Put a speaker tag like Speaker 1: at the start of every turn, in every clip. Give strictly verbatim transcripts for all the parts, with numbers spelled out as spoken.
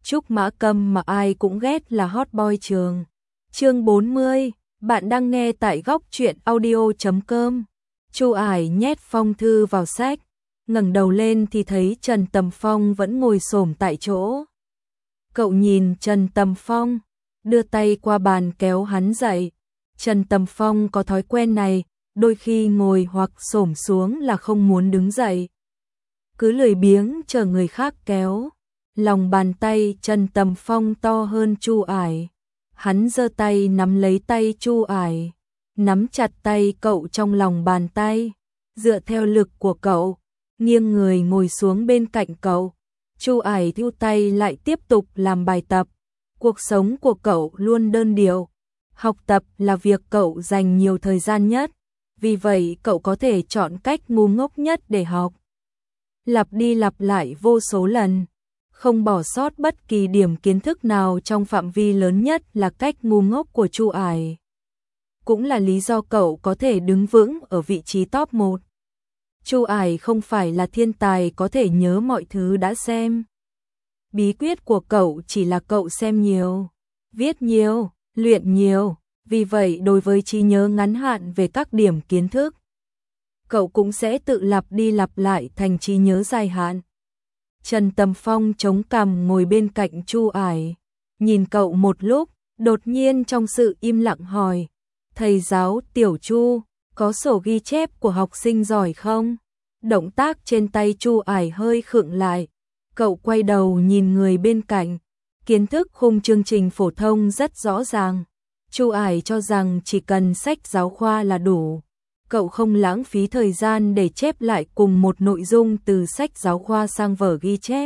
Speaker 1: Trúc Mã Câm mà ai cũng ghét là hot boy trường. Chương bốn mươi, bạn đang nghe tại góc truyện audio chấm com. Chu Ải nhét phong thư vào sách, ngẩng đầu lên thì thấy Trần Tầm Phong vẫn ngồi xổm tại chỗ. Cậu nhìn Trần Tầm Phong, đưa tay qua bàn kéo hắn dậy. Trần Tầm Phong có thói quen này, đôi khi ngồi hoặc xổm xuống là không muốn đứng dậy. Cứ lười biếng chờ người khác kéo. Lòng bàn tay Trần Tầm Phong to hơn Chu Ải. Hắn giơ tay nắm lấy tay Chu Ải, nắm chặt tay cậu trong lòng bàn tay, dựa theo lực của cậu, nghiêng người ngồi xuống bên cạnh cậu. Chu Ải thu tay lại tiếp tục làm bài tập. Cuộc sống của cậu luôn đơn điệu, học tập là việc cậu dành nhiều thời gian nhất, vì vậy cậu có thể chọn cách ngu ngốc nhất để học. Lặp đi lặp lại vô số lần, không bỏ sót bất kỳ điểm kiến thức nào trong phạm vi lớn nhất là cách ngu ngốc của Chu Ải. Cũng là lý do cậu có thể đứng vững ở vị trí top một. Chu Ải không phải là thiên tài có thể nhớ mọi thứ đã xem. Bí quyết của cậu chỉ là cậu xem nhiều, viết nhiều, luyện nhiều, vì vậy đối với trí nhớ ngắn hạn về các điểm kiến thức, cậu cũng sẽ tự lặp đi lặp lại thành trí nhớ dài hạn. Trần Tầm Phong chống cằm ngồi bên cạnh Chu Ải, nhìn cậu một lúc, đột nhiên trong sự im lặng hỏi, thầy giáo Tiểu Chu, có sổ ghi chép của học sinh giỏi không? Động tác trên tay Chu Ải hơi khựng lại, cậu quay đầu nhìn người bên cạnh, kiến thức khung chương trình phổ thông rất rõ ràng. Chu Ải cho rằng chỉ cần sách giáo khoa là đủ. Cậu không lãng phí thời gian để chép lại cùng một nội dung từ sách giáo khoa sang vở ghi chép.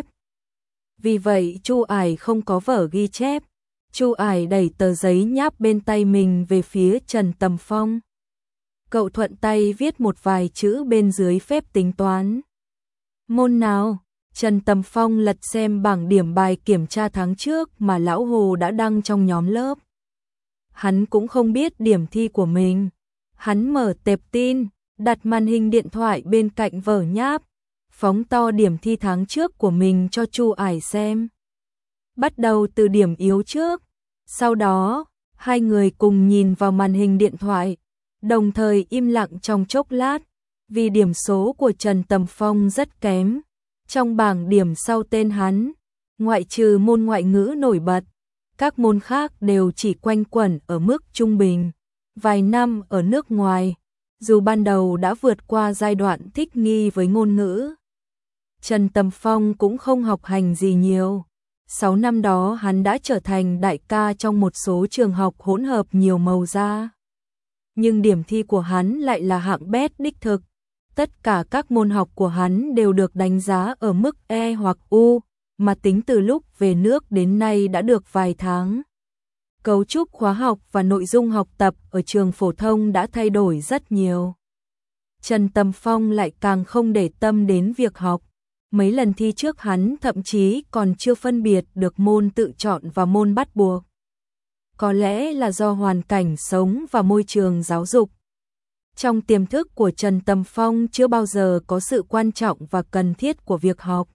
Speaker 1: Vì vậy Chu Ải không có vở ghi chép. Chu Ải đẩy tờ giấy nháp bên tay mình về phía Trần Tầm Phong. Cậu thuận tay viết một vài chữ bên dưới phép tính toán. Môn nào? Trần Tầm Phong lật xem bảng điểm bài kiểm tra tháng trước mà Lão Hồ đã đăng trong nhóm lớp. Hắn cũng không biết điểm thi của mình. Hắn mở tệp tin, đặt màn hình điện thoại bên cạnh vở nháp, phóng to điểm thi tháng trước của mình cho Chu Ải xem. Bắt đầu từ điểm yếu trước, sau đó, hai người cùng nhìn vào màn hình điện thoại, đồng thời im lặng trong chốc lát, vì điểm số của Trần Tầm Phong rất kém. Trong bảng điểm sau tên hắn, ngoại trừ môn ngoại ngữ nổi bật, các môn khác đều chỉ quanh quẩn ở mức trung bình. Vài năm ở nước ngoài, dù ban đầu đã vượt qua giai đoạn thích nghi với ngôn ngữ, Trần Tầm Phong cũng không học hành gì nhiều. Sáu năm đó hắn đã trở thành đại ca trong một số trường học hỗn hợp nhiều màu da. Nhưng điểm thi của hắn lại là hạng bét đích thực. Tất cả các môn học của hắn đều được đánh giá ở mức E hoặc U, mà tính từ lúc về nước đến nay đã được vài tháng. Cấu trúc khóa học và nội dung học tập ở trường phổ thông đã thay đổi rất nhiều. Trần Tầm Phong lại càng không để tâm đến việc học. Mấy lần thi trước hắn thậm chí còn chưa phân biệt được môn tự chọn và môn bắt buộc. Có lẽ là do hoàn cảnh sống và môi trường giáo dục. Trong tiềm thức của Trần Tầm Phong chưa bao giờ có sự quan trọng và cần thiết của việc học.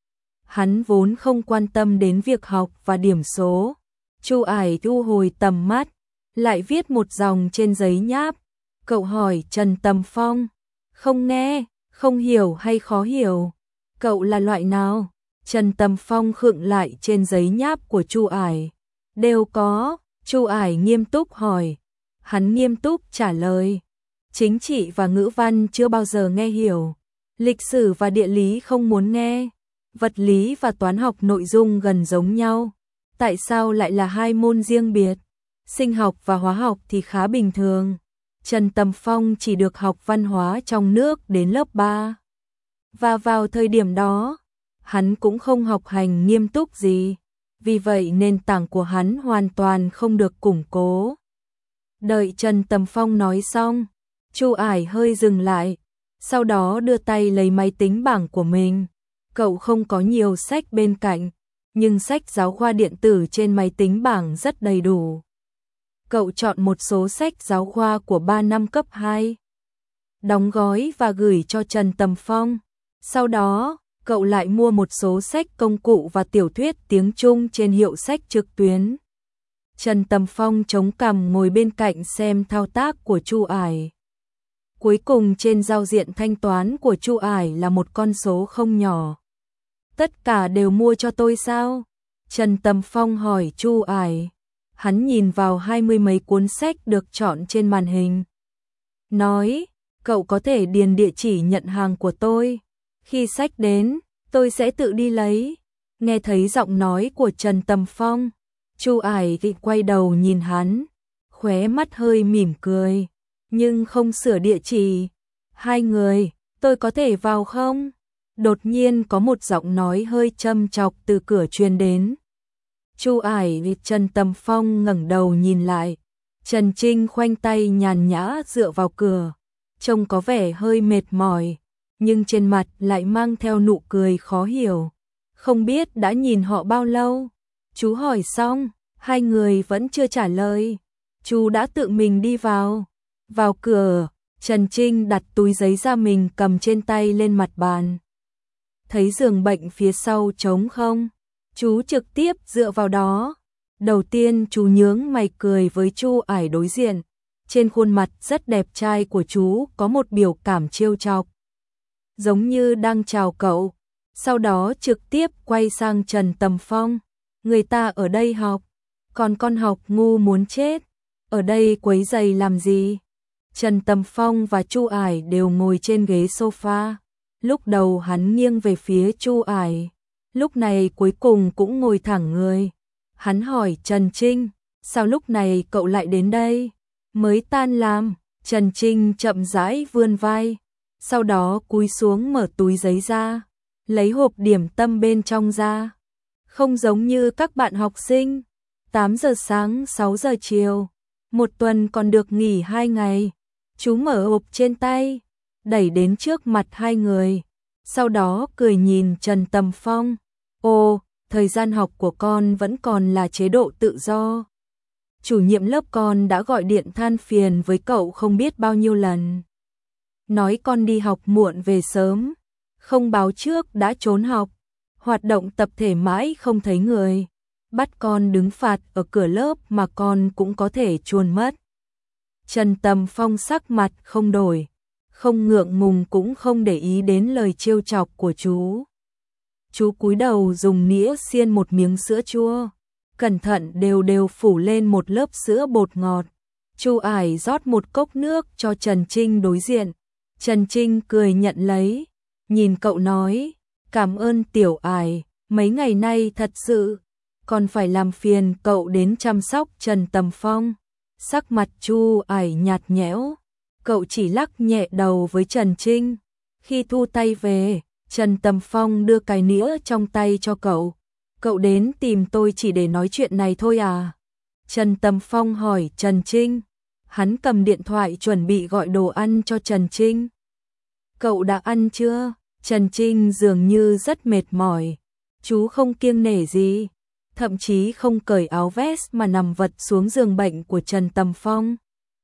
Speaker 1: Hắn vốn không quan tâm đến việc học và điểm số. Chu Ải thu hồi tầm mắt, lại viết một dòng trên giấy nháp. Cậu hỏi Trần Tầm Phong, không nghe, không hiểu hay khó hiểu? Cậu là loại nào? Trần Tầm Phong khựng lại trên giấy nháp của Chu Ải. Đều có. Chu Ải nghiêm túc hỏi. Hắn nghiêm túc trả lời. Chính trị và ngữ văn chưa bao giờ nghe hiểu. Lịch sử và địa lý không muốn nghe. Vật lý và toán học nội dung gần giống nhau. Tại sao lại là hai môn riêng biệt? Sinh học và hóa học thì khá bình thường. Trần Tầm Phong chỉ được học văn hóa trong nước đến lớp ba. Và vào thời điểm đó, hắn cũng không học hành nghiêm túc gì. Vì vậy nền tảng của hắn hoàn toàn không được củng cố. Đợi Trần Tầm Phong nói xong, Chu Ải hơi dừng lại, sau đó đưa tay lấy máy tính bảng của mình. Cậu không có nhiều sách bên cạnh, nhưng sách giáo khoa điện tử trên máy tính bảng rất đầy đủ. Cậu chọn một số sách giáo khoa của ba năm cấp hai, đóng gói và gửi cho Trần Tầm Phong. Sau đó, cậu lại mua một số sách công cụ và tiểu thuyết tiếng Trung trên hiệu sách trực tuyến. Trần Tầm Phong chống cằm ngồi bên cạnh xem thao tác của Chu Ải. Cuối cùng trên giao diện thanh toán của Chu Ải là một con số không nhỏ. Tất cả đều mua cho tôi sao? Trần Tầm Phong hỏi Chu Ải. Hắn nhìn vào hai mươi mấy cuốn sách được chọn trên màn hình. Nói, cậu có thể điền địa chỉ nhận hàng của tôi. Khi sách đến, tôi sẽ tự đi lấy. Nghe thấy giọng nói của Trần Tầm Phong, Chu Ải thì quay đầu nhìn hắn, khóe mắt hơi mỉm cười, nhưng không sửa địa chỉ. Hai người, tôi có thể vào không? Đột nhiên có một giọng nói hơi châm chọc từ cửa truyền đến. Chu Ải vì Trần Tầm Phong ngẩng đầu nhìn lại. Trần Trinh khoanh tay nhàn nhã dựa vào cửa, trông có vẻ hơi mệt mỏi, nhưng trên mặt lại mang theo nụ cười khó hiểu. Không biết đã nhìn họ bao lâu? Chú hỏi xong, hai người vẫn chưa trả lời. Chú đã tự mình đi vào. Vào cửa, Trần Trinh đặt túi giấy da mình cầm trên tay lên mặt bàn. Thấy giường bệnh phía sau trống không, chú trực tiếp dựa vào đó. Đầu tiên chú nhướng mày cười với Chu Ải đối diện. Trên khuôn mặt rất đẹp trai của chú có một biểu cảm trêu chọc, giống như đang chào cậu. Sau đó trực tiếp quay sang Trần Tầm Phong. Người ta ở đây học, còn con học ngu muốn chết. Ở đây quấy rầy làm gì? Trần Tầm Phong và Chu Ải đều ngồi trên ghế sofa. Lúc đầu hắn nghiêng về phía Chu Ải, lúc này cuối cùng cũng ngồi thẳng người. Hắn hỏi Trần Trinh, sao lúc này cậu lại đến đây? Mới tan làm. Trần Trinh chậm rãi vươn vai, sau đó cúi xuống mở túi giấy ra, lấy hộp điểm tâm bên trong ra. Không giống như các bạn học sinh, tám giờ sáng sáu giờ chiều, một tuần còn được nghỉ hai ngày. Chú mở hộp trên tay, đẩy đến trước mặt hai người, sau đó cười nhìn Trần Tầm Phong. Ồ, thời gian học của con vẫn còn là chế độ tự do. Chủ nhiệm lớp con đã gọi điện than phiền với cậu không biết bao nhiêu lần. Nói con đi học muộn về sớm, không báo trước đã trốn học, hoạt động tập thể mãi không thấy người, bắt con đứng phạt ở cửa lớp mà con cũng có thể chuồn mất. Trần Tầm Phong sắc mặt không đổi, không ngượng ngùng cũng không để ý đến lời trêu chọc của chú. Chú cúi đầu dùng nĩa xiên một miếng sữa chua, cẩn thận đều đều phủ lên một lớp sữa bột ngọt. Chu Ải rót một cốc nước cho Trần Trinh đối diện. Trần Trinh cười nhận lấy, nhìn cậu nói, cảm ơn Tiểu Ải, mấy ngày nay thật sự, còn phải làm phiền cậu đến chăm sóc Trần Tầm Phong. Sắc mặt Chu Ải nhạt nhẽo, cậu chỉ lắc nhẹ đầu với Trần Trinh. Khi thu tay về, Trần Tầm Phong đưa cái nĩa trong tay cho cậu. Cậu đến tìm tôi chỉ để nói chuyện này thôi à? Trần Tầm Phong hỏi Trần Trinh. Hắn cầm điện thoại chuẩn bị gọi đồ ăn cho Trần Trinh. Cậu đã ăn chưa? Trần Trinh dường như rất mệt mỏi. Chú không kiêng nể gì, thậm chí không cởi áo vest mà nằm vật xuống giường bệnh của Trần Tầm Phong.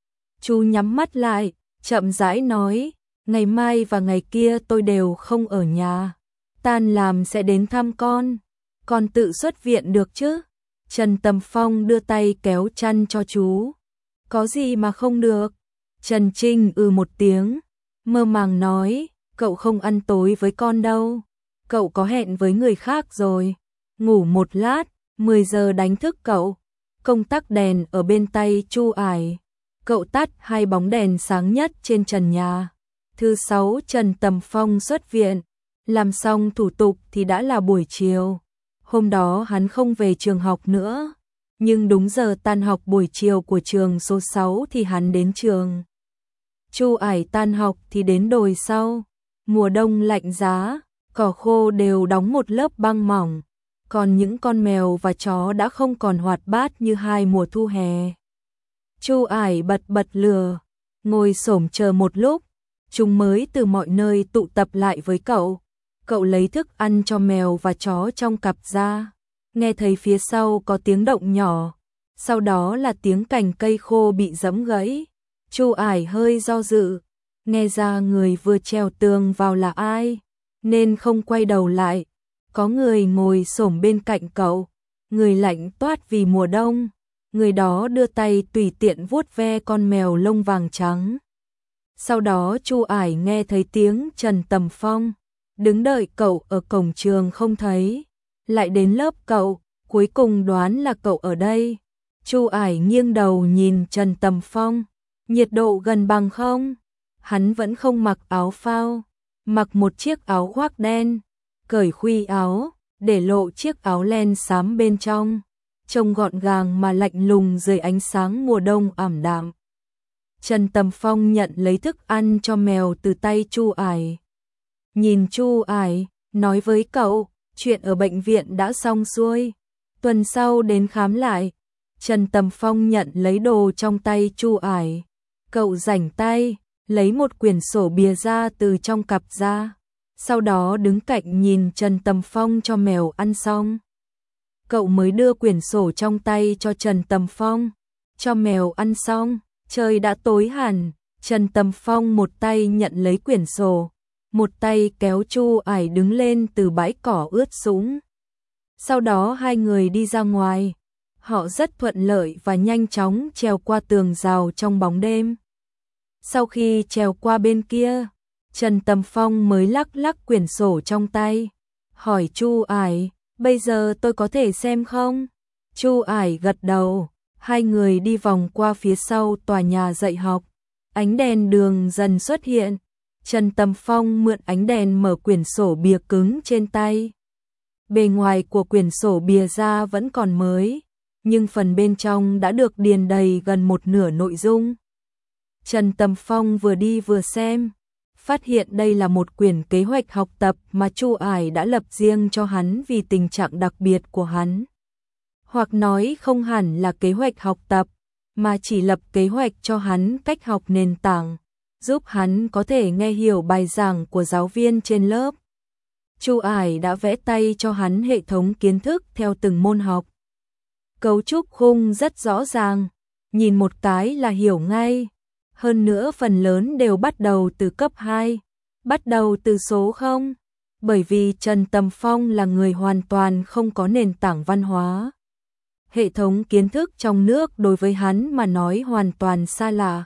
Speaker 1: Chú nhắm mắt lại, chậm rãi nói, ngày mai và ngày kia tôi đều không ở nhà. Tan làm sẽ đến thăm con. Con tự xuất viện được chứ? Trần Tầm Phong đưa tay kéo chăn cho chú. Có gì mà không được? Trần Trinh ừ một tiếng, mơ màng nói, cậu không ăn tối với con đâu. Cậu có hẹn với người khác rồi. Ngủ một lát, mười giờ đánh thức cậu. Công tắc đèn ở bên tay Chu Ải. Cậu tắt hai bóng đèn sáng nhất trên trần nhà. Thứ sáu Trần Tầm Phong xuất viện. Làm xong thủ tục thì đã là buổi chiều. Hôm đó hắn không về trường học nữa, nhưng đúng giờ tan học buổi chiều của trường số sáu thì hắn đến trường. Chu Ải tan học thì đến đồi sau. Mùa đông lạnh giá, cỏ khô đều đóng một lớp băng mỏng, còn những con mèo và chó đã không còn hoạt bát như hai mùa thu hè. Chu Ải bật bật lửa, ngồi xổm chờ một lúc, chúng mới từ mọi nơi tụ tập lại với cậu. Cậu lấy thức ăn cho mèo và chó trong cặp ra, nghe thấy phía sau có tiếng động nhỏ, sau đó là tiếng cành cây khô bị giẫm gãy. Chu Ải hơi do dự, nghe ra người vừa trèo tường vào là ai, nên không quay đầu lại. Có người ngồi xổm bên cạnh cậu, người lạnh toát vì mùa đông, người đó đưa tay tùy tiện vuốt ve con mèo lông vàng trắng. Sau đó Chu Ải nghe thấy tiếng Trần Tầm Phong, đứng đợi cậu ở cổng trường không thấy, lại đến lớp cậu, cuối cùng đoán là cậu ở đây. Chu Ải nghiêng đầu nhìn Trần Tầm Phong, nhiệt độ gần bằng không? Hắn vẫn không mặc áo phao, mặc một chiếc áo khoác đen, cởi khuy áo, để lộ chiếc áo len xám bên trong, trông gọn gàng mà lạnh lùng dưới ánh sáng mùa đông ảm đạm. Trần Tầm Phong nhận lấy thức ăn cho mèo từ tay Chu Ải. Nhìn Chu Ải, nói với cậu, chuyện ở bệnh viện đã xong xuôi, tuần sau đến khám lại. Trần Tầm Phong nhận lấy đồ trong tay Chu Ải. Cậu rảnh tay, lấy một quyển sổ bìa ra từ trong cặp ra, sau đó đứng cạnh nhìn Trần Tầm Phong cho mèo ăn xong. Cậu mới đưa quyển sổ trong tay cho Trần Tầm Phong, cho mèo ăn xong, trời đã tối hẳn. Trần Tầm Phong một tay nhận lấy quyển sổ, một tay kéo Chu Ải đứng lên từ bãi cỏ ướt sũng. Sau đó hai người đi ra ngoài. Họ rất thuận lợi và nhanh chóng trèo qua tường rào trong bóng đêm. Sau khi trèo qua bên kia, Trần Tầm Phong mới lắc lắc quyển sổ trong tay, hỏi Chu Ải, bây giờ tôi có thể xem không? Chu Ải gật đầu, hai người đi vòng qua phía sau tòa nhà dạy học. Ánh đèn đường dần xuất hiện, Trần Tầm Phong mượn ánh đèn mở quyển sổ bìa cứng trên tay. Bề ngoài của quyển sổ bìa ra vẫn còn mới, nhưng phần bên trong đã được điền đầy gần một nửa nội dung. Trần Tầm Phong vừa đi vừa xem, phát hiện đây là một quyển kế hoạch học tập mà Chu Ải đã lập riêng cho hắn vì tình trạng đặc biệt của hắn. Hoặc nói không hẳn là kế hoạch học tập, mà chỉ lập kế hoạch cho hắn cách học nền tảng, giúp hắn có thể nghe hiểu bài giảng của giáo viên trên lớp. Chu Ải đã vẽ tay cho hắn hệ thống kiến thức theo từng môn học. Cấu trúc khung rất rõ ràng, nhìn một cái là hiểu ngay. Hơn nữa phần lớn đều bắt đầu từ cấp hai, bắt đầu từ số không, bởi vì Trần Tầm Phong là người hoàn toàn không có nền tảng văn hóa. Hệ thống kiến thức trong nước đối với hắn mà nói hoàn toàn xa lạ.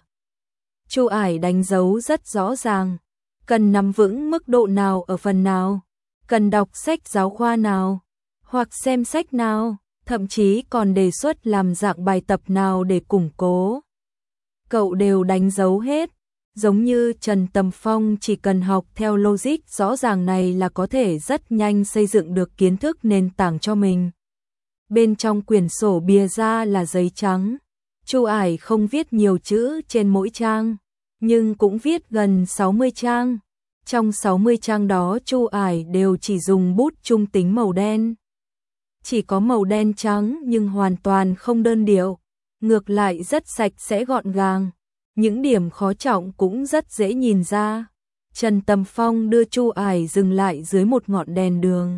Speaker 1: Chu Ải đánh dấu rất rõ ràng, cần nắm vững mức độ nào ở phần nào, cần đọc sách giáo khoa nào, hoặc xem sách nào, thậm chí còn đề xuất làm dạng bài tập nào để củng cố. Cậu đều đánh dấu hết, giống như Trần Tầm Phong chỉ cần học theo logic rõ ràng này là có thể rất nhanh xây dựng được kiến thức nền tảng cho mình. Bên trong quyển sổ bìa ra là giấy trắng, Chu Ải không viết nhiều chữ trên mỗi trang, nhưng cũng viết gần sáu mươi trang. Trong sáu mươi trang đó Chu Ải đều chỉ dùng bút trung tính màu đen. Chỉ có màu đen trắng nhưng hoàn toàn không đơn điệu, ngược lại rất sạch sẽ gọn gàng. Những điểm khó trọng cũng rất dễ nhìn ra. Trần Tầm Phong đưa Chu Ải dừng lại dưới một ngọn đèn đường.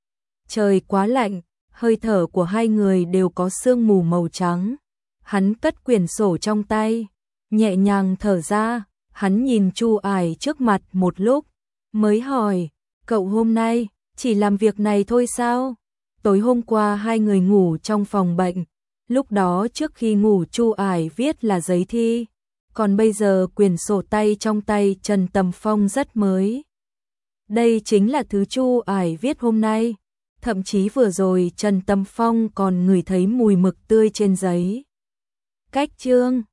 Speaker 1: Trời quá lạnh, hơi thở của hai người đều có sương mù màu trắng. Hắn cất quyển sổ trong tay, nhẹ nhàng thở ra. Hắn nhìn Chu Ải trước mặt một lúc, mới hỏi, cậu hôm nay chỉ làm việc này thôi sao? Tối hôm qua hai người ngủ trong phòng bệnh, lúc đó trước khi ngủ Chu Ải viết là giấy thi, còn bây giờ quyển sổ tay trong tay Trần Tầm Phong rất mới. Đây chính là thứ Chu Ải viết hôm nay, thậm chí vừa rồi Trần Tầm Phong còn ngửi thấy mùi mực tươi trên giấy. Cách chương